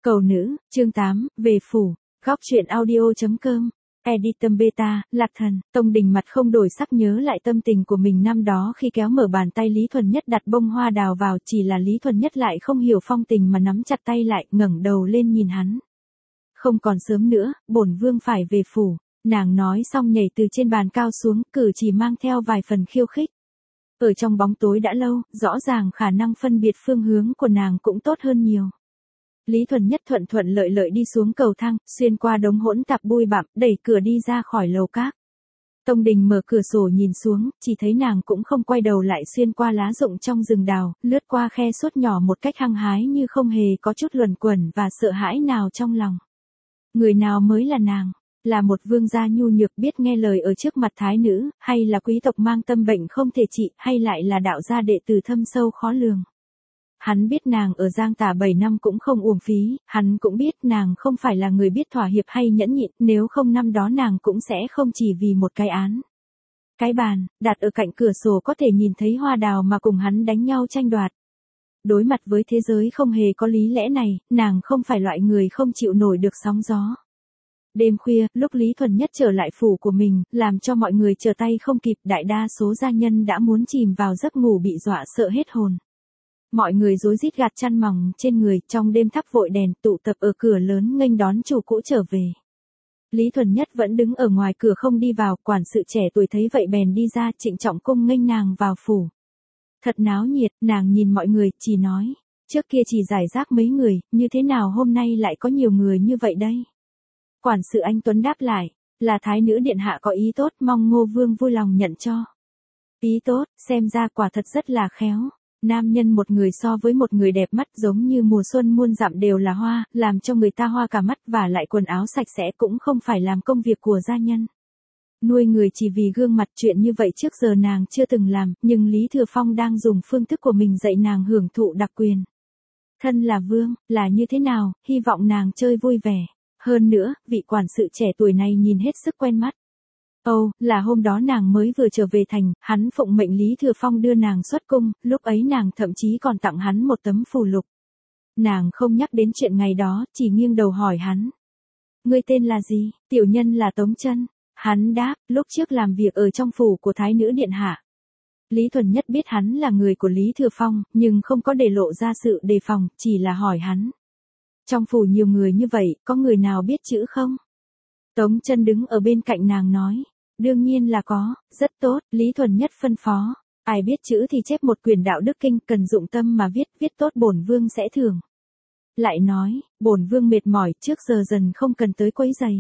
Cầu nữ, chương 8, về phủ, góc truyện audio.com, editum beta, Lạc Thần, Tông Đình mặt không đổi sắc nhớ lại tâm tình của mình năm đó khi kéo mở bàn tay Lý Thuần Nhất đặt bông hoa đào vào, chỉ là Lý Thuần Nhất lại không hiểu phong tình mà nắm chặt tay lại, ngẩng đầu lên nhìn hắn. Không còn sớm nữa, bổn vương phải về phủ, nàng nói xong nhảy từ trên bàn cao xuống, cử chỉ mang theo vài phần khiêu khích. Ở trong bóng tối đã lâu, rõ ràng khả năng phân biệt phương hướng của nàng cũng tốt hơn nhiều. Lý Thuần Nhất thuận thuận lợi lợi đi xuống cầu thang, xuyên qua đống hỗn tạp bụi bặm, đẩy cửa đi ra khỏi lầu các. Tông Đình mở cửa sổ nhìn xuống, chỉ thấy nàng cũng không quay đầu lại xuyên qua lá rụng trong rừng đào, lướt qua khe suốt nhỏ một cách hăng hái như không hề có chút luẩn quẩn và sợ hãi nào trong lòng. Người nào mới là nàng? Là một vương gia nhu nhược biết nghe lời ở trước mặt thái nữ, hay là quý tộc mang tâm bệnh không thể trị, hay lại là đạo gia đệ tử thâm sâu khó lường? Hắn biết nàng ở Giang Tả 7 năm cũng không uổng phí, hắn cũng biết nàng không phải là người biết thỏa hiệp hay nhẫn nhịn, nếu không năm đó nàng cũng sẽ không chỉ vì một cái án. Cái bàn, đặt ở cạnh cửa sổ có thể nhìn thấy hoa đào mà cùng hắn đánh nhau tranh đoạt. Đối mặt với thế giới không hề có lý lẽ này, nàng không phải loại người không chịu nổi được sóng gió. Đêm khuya, lúc Lý Thuần Nhất trở lại phủ của mình, làm cho mọi người trở tay không kịp, đại đa số gia nhân đã muốn chìm vào giấc ngủ bị dọa sợ hết hồn. Mọi người rối rít gạt chăn mỏng trên người, trong đêm thắp vội đèn, tụ tập ở cửa lớn nghênh đón chủ cũ trở về. Lý Thuần Nhất vẫn đứng ở ngoài cửa không đi vào, quản sự trẻ tuổi thấy vậy bèn đi ra, trịnh trọng cung nghênh nàng vào phủ. Thật náo nhiệt, nàng nhìn mọi người, chỉ nói, trước kia chỉ giải rác mấy người, như thế nào hôm nay lại có nhiều người như vậy đây? Quản sự anh Tuấn đáp lại, là thái nữ điện hạ có ý tốt, mong Ngô Vương vui lòng nhận cho. Ý tốt, xem ra quả thật rất là khéo. Nam nhân một người so với một người đẹp mắt, giống như mùa xuân muôn dặm đều là hoa, làm cho người ta hoa cả mắt, và lại quần áo sạch sẽ cũng không phải làm công việc của gia nhân. Nuôi người chỉ vì gương mặt, chuyện như vậy trước giờ nàng chưa từng làm, nhưng Lý Thừa Phong đang dùng phương thức của mình dạy nàng hưởng thụ đặc quyền. Thân là vương, là như thế nào, hy vọng nàng chơi vui vẻ. Hơn nữa, vị quản sự trẻ tuổi này nhìn hết sức quen mắt. Là hôm đó nàng mới vừa trở về thành, hắn phụng mệnh Lý Thừa Phong đưa nàng xuất cung, lúc ấy nàng thậm chí còn tặng hắn một tấm phù lục. Nàng không nhắc đến chuyện ngày đó, chỉ nghiêng đầu hỏi hắn. Ngươi tên là gì? Tiểu nhân là Tống Chân. Hắn đáp, lúc trước làm việc ở trong phủ của thái nữ điện hạ. Lý Thuần Nhất biết hắn là người của Lý Thừa Phong, nhưng không có để lộ ra sự đề phòng, chỉ là hỏi hắn. Trong phủ nhiều người như vậy, có người nào biết chữ không? Tống Chân đứng ở bên cạnh nàng nói. Đương nhiên là có, rất tốt, Lý Thuần Nhất phân phó. Ai biết chữ thì chép một quyển đạo đức kinh, cần dụng tâm mà viết tốt bổn vương sẽ thưởng. Lại nói, bổn vương mệt mỏi, trước giờ dần không cần tới quấy giày.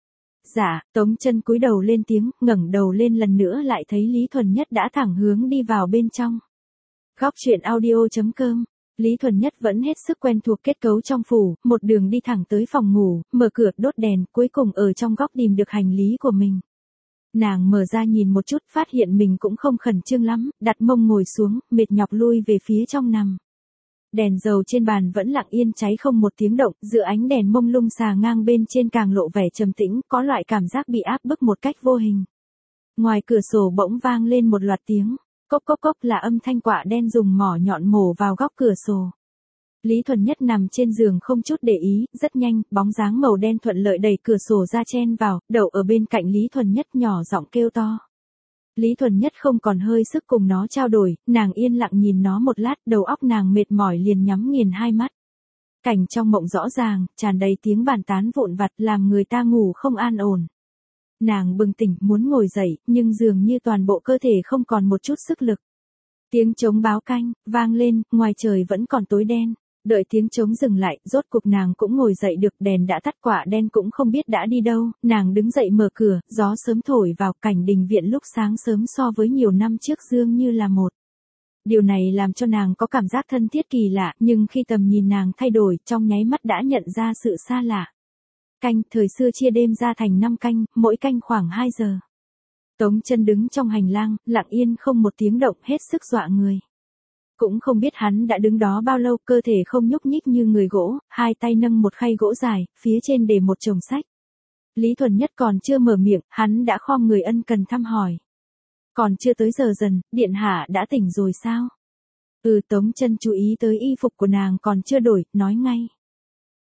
Dạ, Tống Chân cúi đầu lên tiếng, ngẩng đầu lên lần nữa lại thấy Lý Thuần Nhất đã thẳng hướng đi vào bên trong. Góc truyện audio.com. Lý Thuần Nhất vẫn hết sức quen thuộc kết cấu trong phủ, một đường đi thẳng tới phòng ngủ, mở cửa, đốt đèn, cuối cùng ở trong góc tìm được hành lý của mình. Nàng mở ra nhìn một chút, phát hiện mình cũng không khẩn trương lắm, đặt mông ngồi xuống, mệt nhọc lui về phía trong nằm. Đèn dầu trên bàn vẫn lặng yên cháy không một tiếng động, giữa ánh đèn mông lung xà ngang bên trên càng lộ vẻ trầm tĩnh, có loại cảm giác bị áp bức một cách vô hình. Ngoài cửa sổ bỗng vang lên một loạt tiếng, cốc cốc cốc là âm thanh quạ đen dùng mỏ nhọn mổ vào góc cửa sổ. Lý Thuần Nhất nằm trên giường không chút để ý, rất nhanh, bóng dáng màu đen thuận lợi đẩy cửa sổ ra chen vào, đậu ở bên cạnh Lý Thuần Nhất nhỏ giọng kêu to. Lý Thuần Nhất không còn hơi sức cùng nó trao đổi, nàng yên lặng nhìn nó một lát, đầu óc nàng mệt mỏi liền nhắm nghiền hai mắt. Cảnh trong mộng rõ ràng, tràn đầy tiếng bàn tán vụn vặt làm người ta ngủ không an ổn. Nàng bừng tỉnh muốn ngồi dậy, nhưng dường như toàn bộ cơ thể không còn một chút sức lực. Tiếng trống báo canh, vang lên, ngoài trời vẫn còn tối đen. Đợi tiếng trống dừng lại, rốt cuộc nàng cũng ngồi dậy được, đèn đã tắt, quả đen cũng không biết đã đi đâu, nàng đứng dậy mở cửa, gió sớm thổi vào, cảnh đình viện lúc sáng sớm so với nhiều năm trước dường như là một. Điều này làm cho nàng có cảm giác thân thiết kỳ lạ, nhưng khi tầm nhìn nàng thay đổi, trong nháy mắt đã nhận ra sự xa lạ. Canh, thời xưa chia đêm ra thành 5 canh, mỗi canh khoảng 2 giờ. Tống Chân đứng trong hành lang, lặng yên không một tiếng động, hết sức dọa người. Cũng không biết hắn đã đứng đó bao lâu, cơ thể không nhúc nhích như người gỗ, hai tay nâng một khay gỗ dài, phía trên để một chồng sách. Lý Thuần Nhất còn chưa mở miệng, hắn đã khom người ân cần thăm hỏi. Còn chưa tới giờ dần, điện hạ đã tỉnh rồi sao? Tống Chân chú ý tới y phục của nàng còn chưa đổi, nói ngay.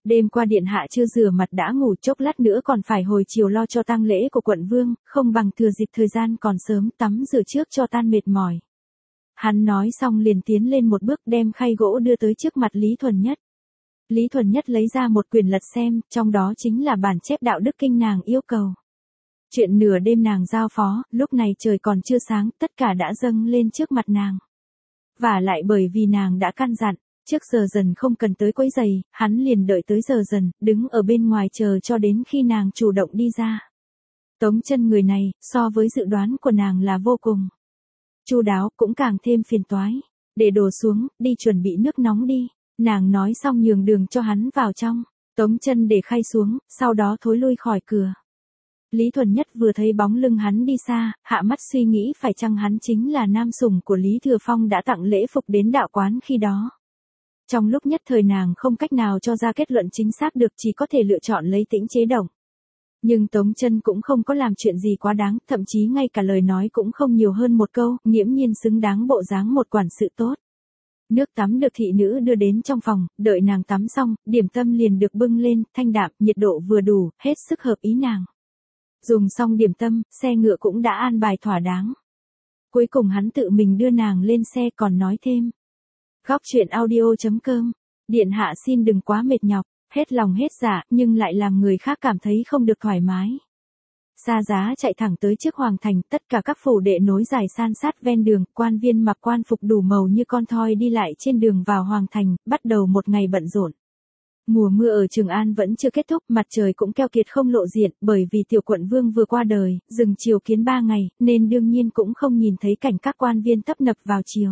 Đêm qua điện hạ chưa rửa mặt đã ngủ, chốc lát nữa còn phải hồi chiều lo cho tang lễ của quận vương, không bằng thừa dịp thời gian còn sớm tắm rửa trước cho tan mệt mỏi. Hắn nói xong liền tiến lên một bước đem khay gỗ đưa tới trước mặt Lý Thuần Nhất. Lý Thuần Nhất lấy ra một quyển lật xem, trong đó chính là bản chép đạo đức kinh nàng yêu cầu. Chuyện nửa đêm nàng giao phó, lúc này trời còn chưa sáng, tất cả đã dâng lên trước mặt nàng. Và lại bởi vì nàng đã căn dặn, trước giờ dần không cần tới quấy giày, hắn liền đợi tới giờ dần, đứng ở bên ngoài chờ cho đến khi nàng chủ động đi ra. Tống Chân người này, so với dự đoán của nàng là vô cùng chu đáo, cũng càng thêm phiền toái. Để đồ xuống, đi chuẩn bị nước nóng đi. Nàng nói xong nhường đường cho hắn vào trong. Tống Chân để khay xuống, sau đó thối lui khỏi cửa. Lý Thuần Nhất vừa thấy bóng lưng hắn đi xa, hạ mắt suy nghĩ phải chăng hắn chính là nam sủng của Lý Thừa Phong đã tặng lễ phục đến đạo quán khi đó. Trong lúc nhất thời nàng không cách nào cho ra kết luận chính xác được, chỉ có thể lựa chọn lấy Tĩnh chế động. Nhưng Tống Chân cũng không có làm chuyện gì quá đáng, thậm chí ngay cả lời nói cũng không nhiều hơn một câu, nghiễm nhiên xứng đáng bộ dáng một quản sự tốt. Nước tắm được thị nữ đưa đến trong phòng, đợi nàng tắm xong, điểm tâm liền được bưng lên, thanh đạm, nhiệt độ vừa đủ, hết sức hợp ý nàng. Dùng xong điểm tâm, xe ngựa cũng đã an bài thỏa đáng. Cuối cùng hắn tự mình đưa nàng lên xe còn nói thêm. Góc truyện audio.com, điện hạ xin đừng quá mệt nhọc, hết lòng hết dạ, nhưng lại làm người khác cảm thấy không được thoải mái. Xa giá chạy thẳng tới trước hoàng thành, tất cả các phủ đệ nối dài san sát ven đường, quan viên mặc quan phục đủ màu như con thoi đi lại trên đường vào hoàng thành, bắt đầu một ngày bận rộn. Mùa mưa ở Trường An vẫn chưa kết thúc, mặt trời cũng keo kiệt không lộ diện, bởi vì tiểu quận vương vừa qua đời, dừng triều kiến 3 ngày, nên đương nhiên cũng không nhìn thấy cảnh các quan viên tấp nập vào triều.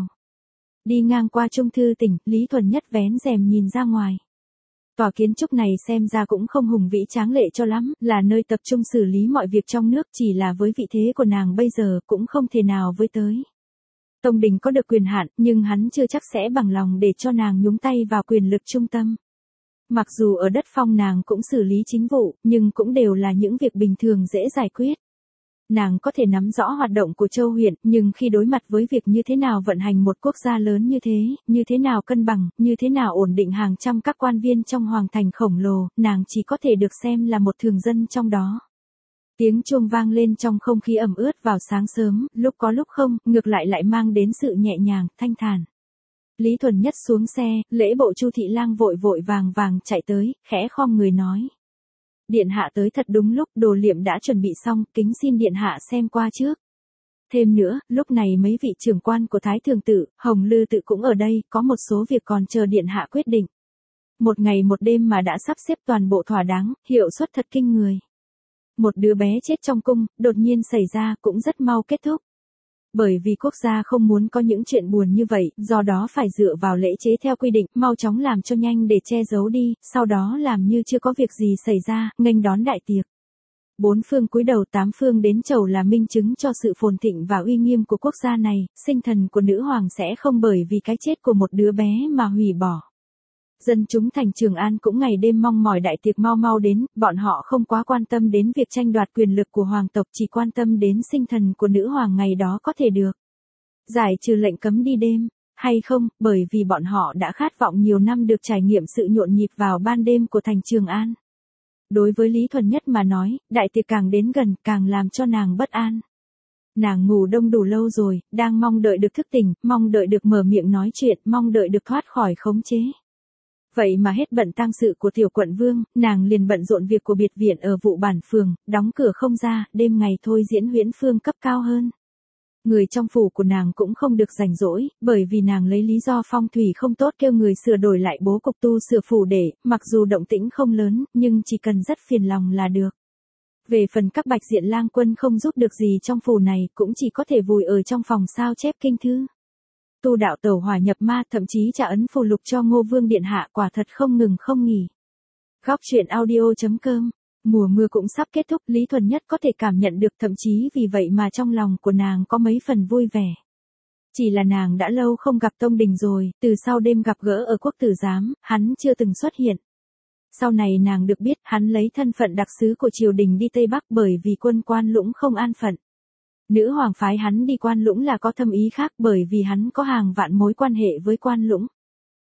Đi ngang qua Trung Thư Tỉnh, Lý Thuần Nhất vén rèm nhìn ra ngoài. Tòa kiến trúc này xem ra cũng không hùng vĩ tráng lệ cho lắm, là nơi tập trung xử lý mọi việc trong nước, chỉ là với vị thế của nàng bây giờ cũng không thể nào với tới. Tông Đình có được quyền hạn, nhưng hắn chưa chắc sẽ bằng lòng để cho nàng nhúng tay vào quyền lực trung tâm. Mặc dù ở đất phong nàng cũng xử lý chính vụ, nhưng cũng đều là những việc bình thường dễ giải quyết. Nàng có thể nắm rõ hoạt động của châu huyện, nhưng khi đối mặt với việc như thế nào vận hành một quốc gia lớn như thế nào cân bằng, như thế nào ổn định hàng trăm các quan viên trong hoàng thành khổng lồ, nàng chỉ có thể được xem là một thường dân trong đó. Tiếng chuông vang lên trong không khí ẩm ướt vào sáng sớm, lúc có lúc không, ngược lại mang đến sự nhẹ nhàng, thanh thản. Lý Thuần Nhất xuống xe, lễ bộ Chu thị lang vội vàng chạy tới, khẽ khom người nói. Điện hạ tới thật đúng lúc, đồ liệm đã chuẩn bị xong, kính xin điện hạ xem qua trước. Thêm nữa, lúc này mấy vị trưởng quan của Thái Thường Tự, Hồng Lư Tự cũng ở đây, có một số việc còn chờ điện hạ quyết định. Một ngày một đêm mà đã sắp xếp toàn bộ thỏa đáng, hiệu suất thật kinh người. Một đứa bé chết trong cung, đột nhiên xảy ra, cũng rất mau kết thúc. Bởi vì quốc gia không muốn có những chuyện buồn như vậy, do đó phải dựa vào lễ chế theo quy định, mau chóng làm cho nhanh để che giấu đi, sau đó làm như chưa có việc gì xảy ra, nghênh đón đại tiệc. 4 phương cúi đầu 8 phương đến chầu là minh chứng cho sự phồn thịnh và uy nghiêm của quốc gia này, sinh thần của nữ hoàng sẽ không bởi vì cái chết của một đứa bé mà hủy bỏ. Dân chúng thành Trường An cũng ngày đêm mong mỏi đại tiệc mau đến, bọn họ không quá quan tâm đến việc tranh đoạt quyền lực của hoàng tộc, chỉ quan tâm đến sinh thần của nữ hoàng ngày đó có thể được giải trừ lệnh cấm đi đêm, hay không, bởi vì bọn họ đã khát vọng nhiều năm được trải nghiệm sự nhộn nhịp vào ban đêm của thành Trường An. Đối với Lý Thuần Nhất mà nói, đại tiệc càng đến gần, càng làm cho nàng bất an. Nàng ngủ đông đủ lâu rồi, đang mong đợi được thức tỉnh, mong đợi được mở miệng nói chuyện, mong đợi được thoát khỏi khống chế. Vậy mà hết bận tang sự của tiểu quận vương, nàng liền bận rộn việc của biệt viện ở Vụ Bản phường, đóng cửa không ra, đêm ngày thôi diễn huyễn phương cấp cao hơn. Người trong phủ của nàng cũng không được rảnh rỗi, bởi vì nàng lấy lý do phong thủy không tốt kêu người sửa đổi lại bố cục tu sửa phủ để, mặc dù động tĩnh không lớn, nhưng chỉ cần rất phiền lòng là được. Về phần các bạch diện lang quân không giúp được gì trong phủ này, cũng chỉ có thể vùi ở trong phòng sao chép kinh thư. Tu đạo tẩu hỏa nhập ma, thậm chí trả ấn phù lục cho Ngô Vương điện hạ, quả thật không ngừng không nghỉ. Góc truyện audio.com, mùa mưa cũng sắp kết thúc, Lý Thuần Nhất có thể cảm nhận được, thậm chí vì vậy mà trong lòng của nàng có mấy phần vui vẻ. Chỉ là nàng đã lâu không gặp Tông Đình rồi, từ sau đêm gặp gỡ ở Quốc Tử Giám, hắn chưa từng xuất hiện. Sau này nàng được biết, hắn lấy thân phận đặc sứ của triều đình đi Tây Bắc bởi vì quân Quan Lũng không an phận. Nữ hoàng phái hắn đi Quan Lũng là có thâm ý khác, bởi vì hắn có hàng vạn mối quan hệ với Quan Lũng.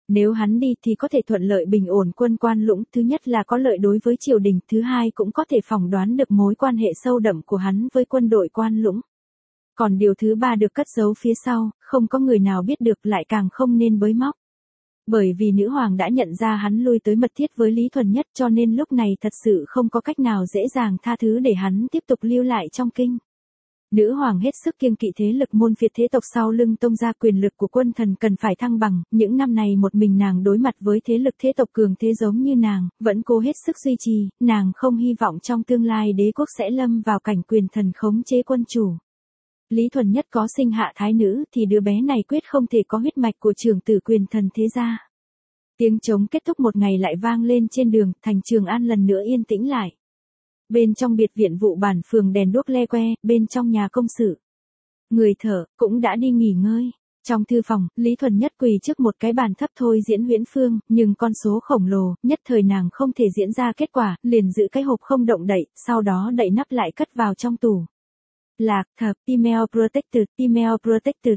Nếu hắn đi thì có thể thuận lợi bình ổn quân Quan Lũng, thứ nhất là có lợi đối với triều đình, thứ hai cũng có thể phỏng đoán được mối quan hệ sâu đậm của hắn với quân đội Quan Lũng. Còn điều thứ ba được cất giấu phía sau, không có người nào biết được, lại càng không nên bới móc. Bởi vì nữ hoàng đã nhận ra hắn lui tới mật thiết với Lý Thuần Nhất, cho nên lúc này thật sự không có cách nào dễ dàng tha thứ để hắn tiếp tục lưu lại trong kinh. Nữ hoàng hết sức kiêng kỵ thế lực môn phiệt thế tộc sau lưng tông gia, quyền lực của quân thần cần phải thăng bằng, những năm này một mình nàng đối mặt với thế lực thế tộc cường thế giống như nàng, vẫn cố hết sức duy trì, nàng không hy vọng trong tương lai đế quốc sẽ lâm vào cảnh quyền thần khống chế quân chủ. Lý Thuần Nhất có sinh hạ thái nữ thì đứa bé này quyết không thể có huyết mạch của trưởng tử quyền thần thế gia. Tiếng trống kết thúc một ngày lại vang lên trên đường, thành Trường An lần nữa yên tĩnh lại. Bên trong biệt viện vụ bản phường đèn đuốc le que, bên trong nhà công sự. Người thợ cũng đã đi nghỉ ngơi. Trong thư phòng, Lý Thuần Nhất quỳ trước một cái bàn thấp thôi diễn huyễn phương, nhưng con số khổng lồ, nhất thời nàng không thể diễn ra kết quả, liền giữ cái hộp không động đậy, sau đó đậy nắp lại cất vào trong tủ. Lạc thập, email protected,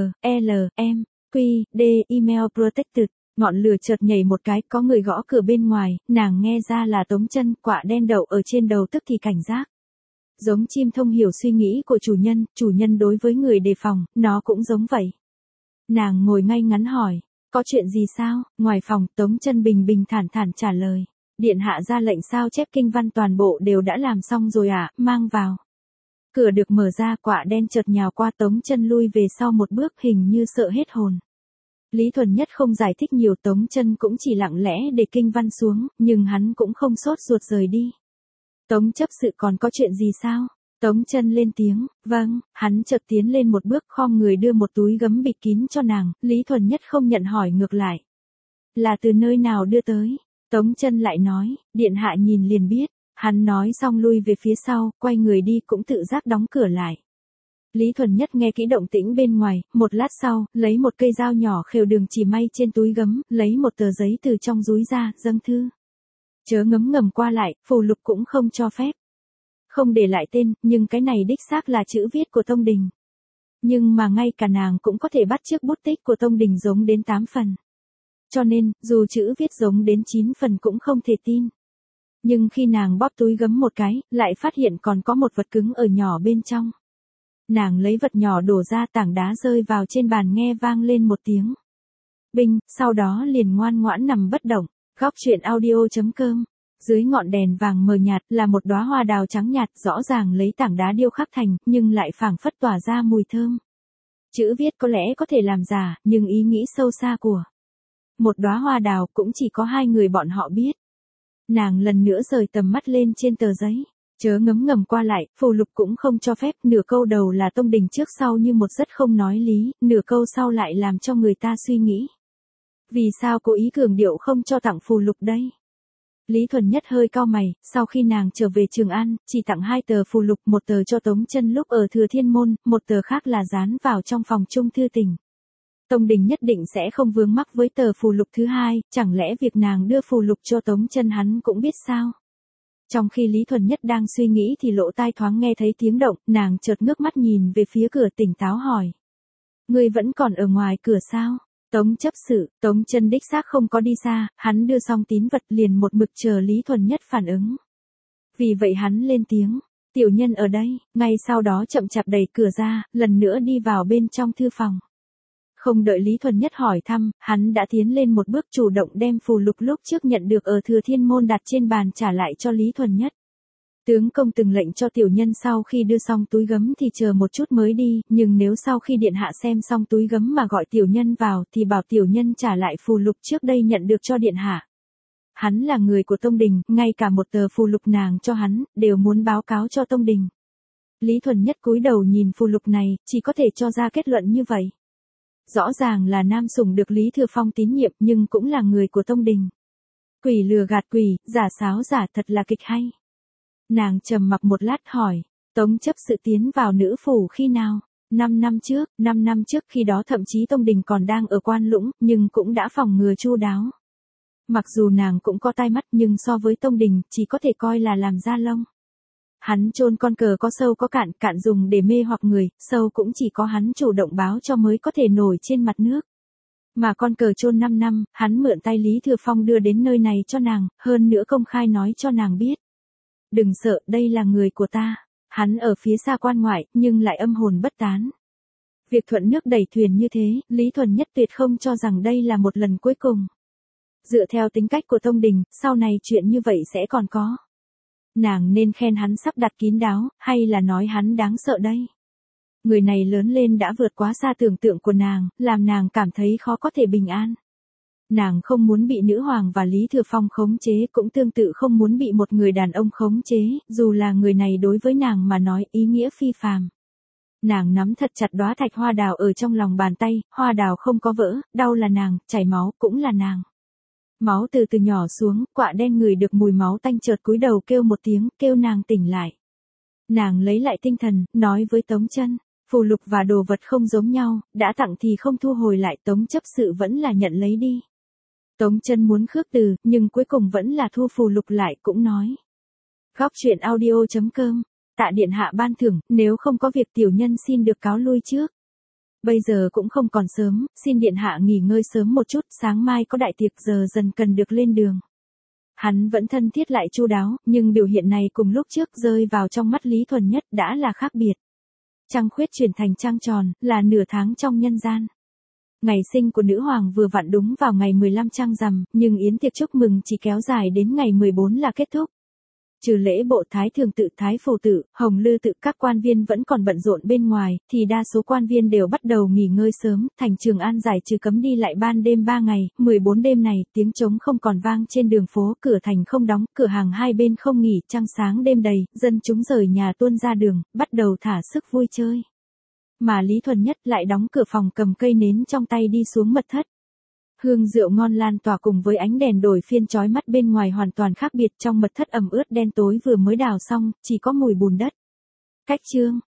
D-L-M, Q, D, email protected. Ngọn lửa chợt nhảy một cái, có người gõ cửa bên ngoài, nàng nghe ra là Tống Chân, quạ đen đậu ở trên đầu tức thì cảnh giác. Giống chim thông hiểu suy nghĩ của chủ nhân đối với người đề phòng, nó cũng giống vậy. Nàng ngồi ngay ngắn hỏi, có chuyện gì sao? Ngoài phòng, Tống Chân bình bình thản thản trả lời, điện hạ ra lệnh sao chép kinh văn toàn bộ đều đã làm xong rồi ạ, mang vào. Cửa được mở ra, quạ đen chợt nhào qua, Tống Chân lui về sau một bước, hình như sợ hết hồn. Lý Thuần Nhất không giải thích nhiều, Tống Chân cũng chỉ lặng lẽ để kinh văn xuống, nhưng hắn cũng không sốt ruột rời đi. Tống chấp sự còn có chuyện gì sao? Tống Chân lên tiếng, vâng, hắn chợt tiến lên một bước, khom người đưa một túi gấm bịt kín cho nàng, Lý Thuần Nhất không nhận, hỏi ngược lại. Là từ nơi nào đưa tới? Tống Chân lại nói, điện hạ nhìn liền biết. Hắn nói xong lui về phía sau, quay người đi cũng tự giác đóng cửa lại. Lý Thuần Nhất nghe kỹ động tĩnh bên ngoài, một lát sau, lấy một cây dao nhỏ khều đường chỉ may trên túi gấm, lấy một tờ giấy từ trong dúi ra, dâng thư. Chớ ngấm ngầm qua lại, phù lục cũng không cho phép. Không để lại tên, nhưng cái này đích xác là chữ viết của Tông Đình. Nhưng mà ngay cả nàng cũng có thể bắt chước bút tích của Tông Đình giống đến 8 phần. Cho nên, dù chữ viết giống đến 9 phần cũng không thể tin. Nhưng khi nàng bóp túi gấm một cái, lại phát hiện còn có một vật cứng ở nhỏ bên trong. Nàng lấy vật nhỏ đổ ra, tảng đá rơi vào trên bàn, nghe vang lên một tiếng binh, sau đó liền ngoan ngoãn nằm bất động. Góc truyện audio.com. Dưới ngọn đèn vàng mờ nhạt là một đóa hoa đào trắng nhạt, rõ ràng lấy tảng đá điêu khắc thành, nhưng lại phảng phất tỏa ra mùi thơm. Chữ viết có lẽ có thể làm giả, nhưng ý nghĩ sâu xa của một đóa hoa đào cũng chỉ có hai người bọn họ biết. Nàng lần nữa rời tầm mắt lên trên tờ giấy. Chớ ngấm ngầm qua lại, phù lục cũng không cho phép, nửa câu đầu là Tông Đình trước sau như một rất không nói lý, nửa câu sau lại làm cho người ta suy nghĩ. Vì sao cố ý cường điệu không cho tặng phù lục đây? Lý Thuần Nhất hơi cau mày, sau khi nàng trở về Trường An, chỉ tặng 2 tờ phù lục, một tờ cho Tống Chân lúc ở Thừa Thiên Môn, một tờ khác là dán vào trong phòng chung thư tình. Tông Đình nhất định sẽ không vướng mắc với tờ phù lục thứ hai, chẳng lẽ việc nàng đưa phù lục cho Tống Chân hắn cũng biết sao? Trong khi Lý Thuần Nhất đang suy nghĩ thì lỗ tai thoáng nghe thấy tiếng động, nàng chợt ngước mắt nhìn về phía cửa, tỉnh táo hỏi. Ngươi vẫn còn ở ngoài cửa sao? Tống chấp sự, Tống Chân đích xác không có đi xa, hắn đưa xong tín vật liền một mực chờ Lý Thuần Nhất phản ứng. Vì vậy hắn lên tiếng, tiểu nhân ở đây, ngay sau đó chậm chạp đẩy cửa ra, lần nữa đi vào bên trong thư phòng. Không đợi Lý Thuần Nhất hỏi thăm, hắn đã tiến lên một bước, chủ động đem phù lục lúc trước nhận được ở Thừa Thiên Môn đặt trên bàn trả lại cho Lý Thuần Nhất. Tướng công từng lệnh cho tiểu nhân sau khi đưa xong túi gấm thì chờ một chút mới đi, nhưng nếu sau khi điện hạ xem xong túi gấm mà gọi tiểu nhân vào thì bảo tiểu nhân trả lại phù lục trước đây nhận được cho điện hạ. Hắn là người của Tông Đình, ngay cả một tờ phù lục nàng cho hắn, đều muốn báo cáo cho Tông Đình. Lý Thuần Nhất cúi đầu nhìn phù lục này, chỉ có thể cho ra kết luận như vậy. Rõ ràng là nam sủng được Lý Thừa Phong tín nhiệm nhưng cũng là người của Tông Đình. Quỷ lừa gạt quỷ, giả sáo giả, thật là kịch hay. Nàng trầm mặc một lát hỏi, Tống chấp sự tiến vào nữ phủ khi nào? 5 năm trước khi đó thậm chí Tông Đình còn đang ở Quan Lũng, nhưng cũng đã phòng ngừa chu đáo. Mặc dù nàng cũng có tai mắt nhưng so với Tông Đình chỉ có thể coi là làm da lông. Hắn chôn con cờ có sâu có cạn, cạn dùng để mê hoặc người, sâu cũng chỉ có hắn chủ động báo cho mới có thể nổi trên mặt nước. Mà con cờ chôn 5 năm, hắn mượn tay Lý Thừa Phong đưa đến nơi này cho nàng, hơn nữa công khai nói cho nàng biết. Đừng sợ, đây là người của ta. Hắn ở phía xa quan ngoại, nhưng lại âm hồn bất tán. Việc thuận nước đẩy thuyền như thế, Lý Thuần Nhất tuyệt không cho rằng đây là một lần cuối cùng. Dựa theo tính cách của Tông Đình, sau này chuyện như vậy sẽ còn có. Nàng nên khen hắn sắp đặt kín đáo, hay là nói hắn đáng sợ đây? Người này lớn lên đã vượt quá xa tưởng tượng của nàng, làm nàng cảm thấy khó có thể bình an. Nàng không muốn bị nữ hoàng và Lý Thừa Phong khống chế, cũng tương tự không muốn bị một người đàn ông khống chế, dù là người này đối với nàng mà nói ý nghĩa phi phàm. Nàng nắm thật chặt đóa thạch hoa đào ở trong lòng bàn tay, hoa đào không có vỡ, đau là nàng, chảy máu cũng là nàng. Máu từ từ nhỏ xuống, quạ đen ngửi được mùi máu tanh chợt cúi đầu kêu một tiếng, kêu nàng tỉnh lại. Nàng lấy lại tinh thần, nói với Tống Chân, phù lục và đồ vật không giống nhau, đã tặng thì không thu hồi lại, Tống chấp sự vẫn là nhận lấy đi. Tống Chân muốn khước từ, nhưng cuối cùng vẫn là thu phù lục lại, cũng nói. Góc truyện audio.com, tạ điện hạ ban thưởng, nếu không có việc tiểu nhân xin được cáo lui trước. Bây giờ cũng không còn sớm, xin điện hạ nghỉ ngơi sớm một chút, sáng mai có đại tiệc, giờ dần cần được lên đường. Hắn vẫn thân thiết lại chu đáo, nhưng biểu hiện này cùng lúc trước rơi vào trong mắt Lý Thuần Nhất đã là khác biệt. Trăng khuyết chuyển thành trăng tròn, là nửa tháng trong nhân gian. Ngày sinh của nữ hoàng vừa vặn đúng vào ngày 15 trăng rằm, nhưng yến tiệc chúc mừng chỉ kéo dài đến ngày 14 là kết thúc. Trừ lễ bộ Thái Thường tự, Thái Phổ tự, Hồng Lư tự, các quan viên vẫn còn bận rộn bên ngoài, thì đa số quan viên đều bắt đầu nghỉ ngơi sớm, thành Trường An giải trừ cấm đi lại ban đêm 3 ngày, 14 đêm này, tiếng trống không còn vang trên đường phố, cửa thành không đóng, cửa hàng hai bên không nghỉ, trăng sáng đêm đầy, dân chúng rời nhà tuôn ra đường, bắt đầu thả sức vui chơi. Mà Lý Thuần Nhất lại đóng cửa phòng, cầm cây nến trong tay đi xuống mật thất. Hương rượu ngon lan tỏa cùng với ánh đèn đổi phiên chói mắt bên ngoài hoàn toàn khác biệt, trong mật thất ẩm ướt đen tối vừa mới đào xong, chỉ có mùi bùn đất. Cách chương